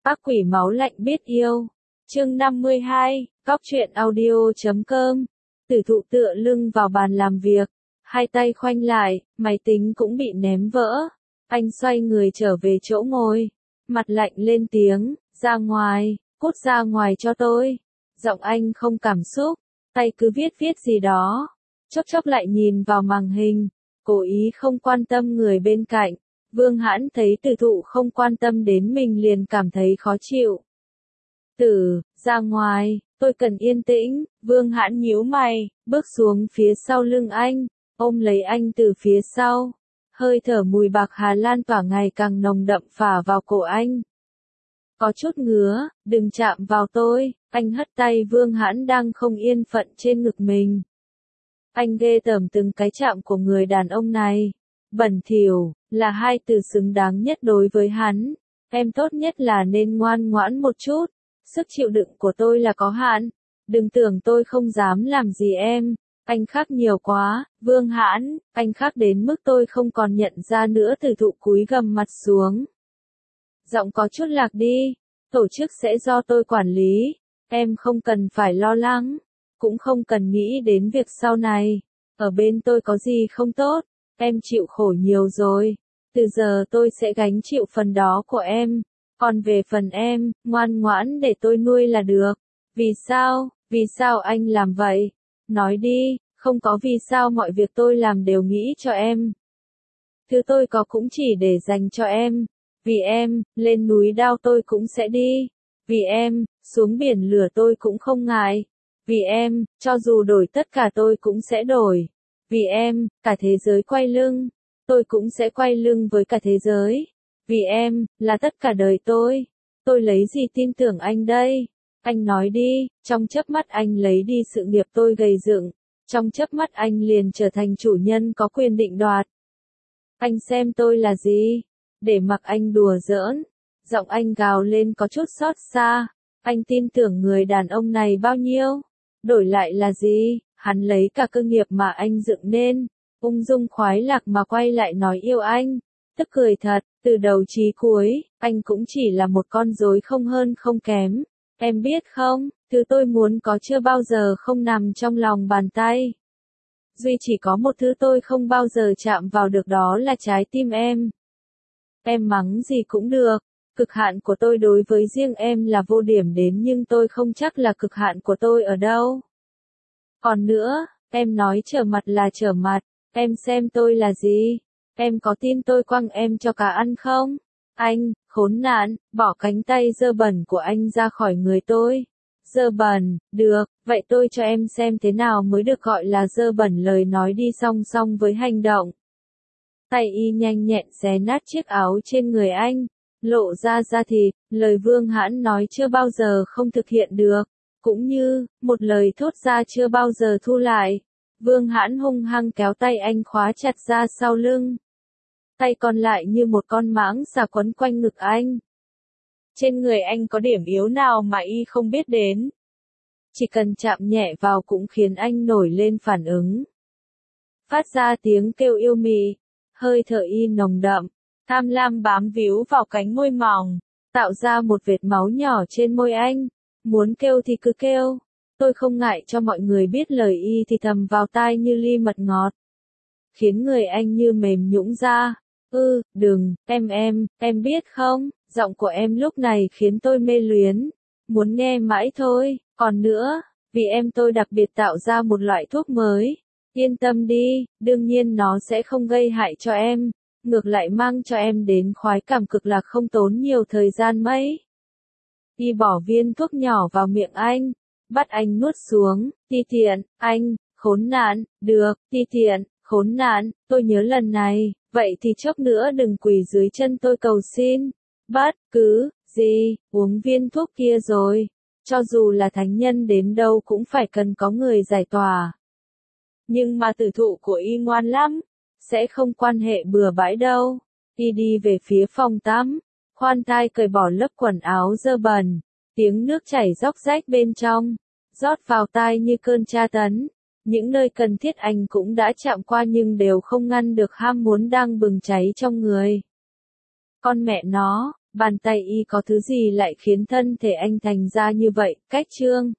Ác quỷ máu lạnh biết yêu. Chương 52, Cóc truyện audio.com. Tử thụ tựa lưng vào bàn làm việc, hai tay khoanh lại, máy tính cũng bị ném vỡ. Anh xoay người trở về chỗ ngồi, mặt lạnh lên tiếng, ra ngoài, cút ra ngoài cho tôi. Giọng anh không cảm xúc, tay cứ viết gì đó. Chốc chốc lại nhìn vào màn hình, cố ý không quan tâm người bên cạnh. Vương Hãn thấy Tử thụ không quan tâm đến mình liền cảm thấy khó chịu. Ra ngoài, tôi cần yên tĩnh. Vương Hãn nhíu mày, bước xuống phía sau lưng anh, ôm lấy anh từ phía sau. Hơi thở mùi bạc hà lan tỏa ngày càng nồng đậm phả vào cổ anh. Có chút ngứa, đừng chạm vào tôi. Anh hất tay Vương Hãn đang không yên phận trên ngực mình. Anh ghê tởm từng cái chạm của người đàn ông này. Bẩn thỉu, là hai từ xứng đáng nhất đối với hắn. Em tốt nhất là nên ngoan ngoãn một chút. Sức chịu đựng của tôi là có hạn. Đừng tưởng tôi không dám làm gì em. Anh khác nhiều quá, Vương Hãn, anh khác đến mức tôi không còn nhận ra nữa. Tử thụ cúi gằm mặt xuống. Giọng có chút lạc đi. Tổ chức sẽ do tôi quản lý. Em không cần phải lo lắng. Cũng không cần nghĩ đến việc sau này. Ở bên tôi có gì không tốt. Em chịu khổ nhiều rồi. Từ giờ tôi sẽ gánh chịu phần đó của em. Còn về phần em, ngoan ngoãn để tôi nuôi là được. Vì sao? Vì sao anh làm vậy? Nói đi, không có vì sao mọi việc tôi làm đều nghĩ cho em. Thứ tôi có cũng chỉ để dành cho em. Vì em, lên núi đao tôi cũng sẽ đi. Vì em, xuống biển lửa tôi cũng không ngại. Vì em, cho dù đổi tất cả tôi cũng sẽ đổi. Vì em, cả thế giới quay lưng, tôi cũng sẽ quay lưng với cả thế giới. Vì em, là tất cả đời tôi. Tôi lấy gì tin tưởng anh đây? Anh nói đi, trong chớp mắt anh lấy đi sự nghiệp tôi gầy dựng. Trong chớp mắt anh liền trở thành chủ nhân có quyền định đoạt. Anh xem tôi là gì? Để mặc anh đùa giỡn. Giọng anh gào lên có chút xót xa. Anh tin tưởng người đàn ông này bao nhiêu? Đổi lại là gì? Hắn lấy cả cơ nghiệp mà anh dựng nên, ung dung khoái lạc mà quay lại nói yêu anh. Tức cười thật, từ đầu chí cuối, anh cũng chỉ là một con rối không hơn không kém. Em biết không, thứ tôi muốn có chưa bao giờ không nằm trong lòng bàn tay. Duy chỉ có một thứ tôi không bao giờ chạm vào được, đó là trái tim em. Em mắng gì cũng được, cực hạn của tôi đối với riêng em là vô điểm đến, nhưng tôi không chắc là cực hạn của tôi ở đâu. Còn nữa, em nói trở mặt là trở mặt, em xem tôi là gì? Em có tin tôi quăng em cho cá ăn không? Anh, khốn nạn, bỏ cánh tay dơ bẩn của anh ra khỏi người tôi. Dơ bẩn, được, vậy tôi cho em xem thế nào mới được gọi là dơ bẩn. Lời nói đi song song với hành động. Tay y nhanh nhẹn xé nát chiếc áo trên người anh, lộ ra da thịt. Lời Vương Hãn nói chưa bao giờ không thực hiện được. Cũng như, một lời thốt ra chưa bao giờ thu lại. Vương Hãn hung hăng kéo tay anh khóa chặt ra sau lưng. Tay còn lại như một con mãng xà quấn quanh ngực anh. Trên người anh có điểm yếu nào mà y không biết đến. Chỉ cần chạm nhẹ vào cũng khiến anh nổi lên phản ứng. Phát ra tiếng kêu yêu mị. Hơi thở y nồng đậm, tham lam bám víu vào cánh môi mỏng, tạo ra một vệt máu nhỏ trên môi anh. Muốn kêu thì cứ kêu. Tôi không ngại cho mọi người biết lời y thì thầm vào tai như ly mật ngọt. Khiến người anh như mềm nhũn ra. Đừng, em biết không, giọng của em lúc này khiến tôi mê luyến. Muốn nghe mãi thôi, còn nữa, vì em tôi đặc biệt tạo ra một loại thuốc mới. Yên tâm đi, đương nhiên nó sẽ không gây hại cho em. Ngược lại mang cho em đến khoái cảm cực lạc không tốn nhiều thời gian mấy. Y bỏ viên thuốc nhỏ vào miệng anh, bắt anh nuốt xuống. Ti tiện, anh, khốn nạn, được, ti tiện, khốn nạn, tôi nhớ lần này, vậy thì chốc nữa đừng quỳ dưới chân tôi cầu xin. Bất cứ gì, uống viên thuốc kia rồi, cho dù là thánh nhân đến đâu cũng phải cần có người giải tỏa. Nhưng mà tử thụ của y ngoan lắm, sẽ không quan hệ bừa bãi đâu. Y đi về phía phòng tắm. Khoan thai cởi bỏ lớp quần áo dơ bẩn, tiếng nước chảy róc rách bên trong, rót vào tai như cơn tra tấn. Những nơi cần thiết anh cũng đã chạm qua nhưng đều không ngăn được ham muốn đang bừng cháy trong người. Con mẹ nó, Bàn tay y có thứ gì lại khiến thân thể anh thành ra như vậy, cách trương.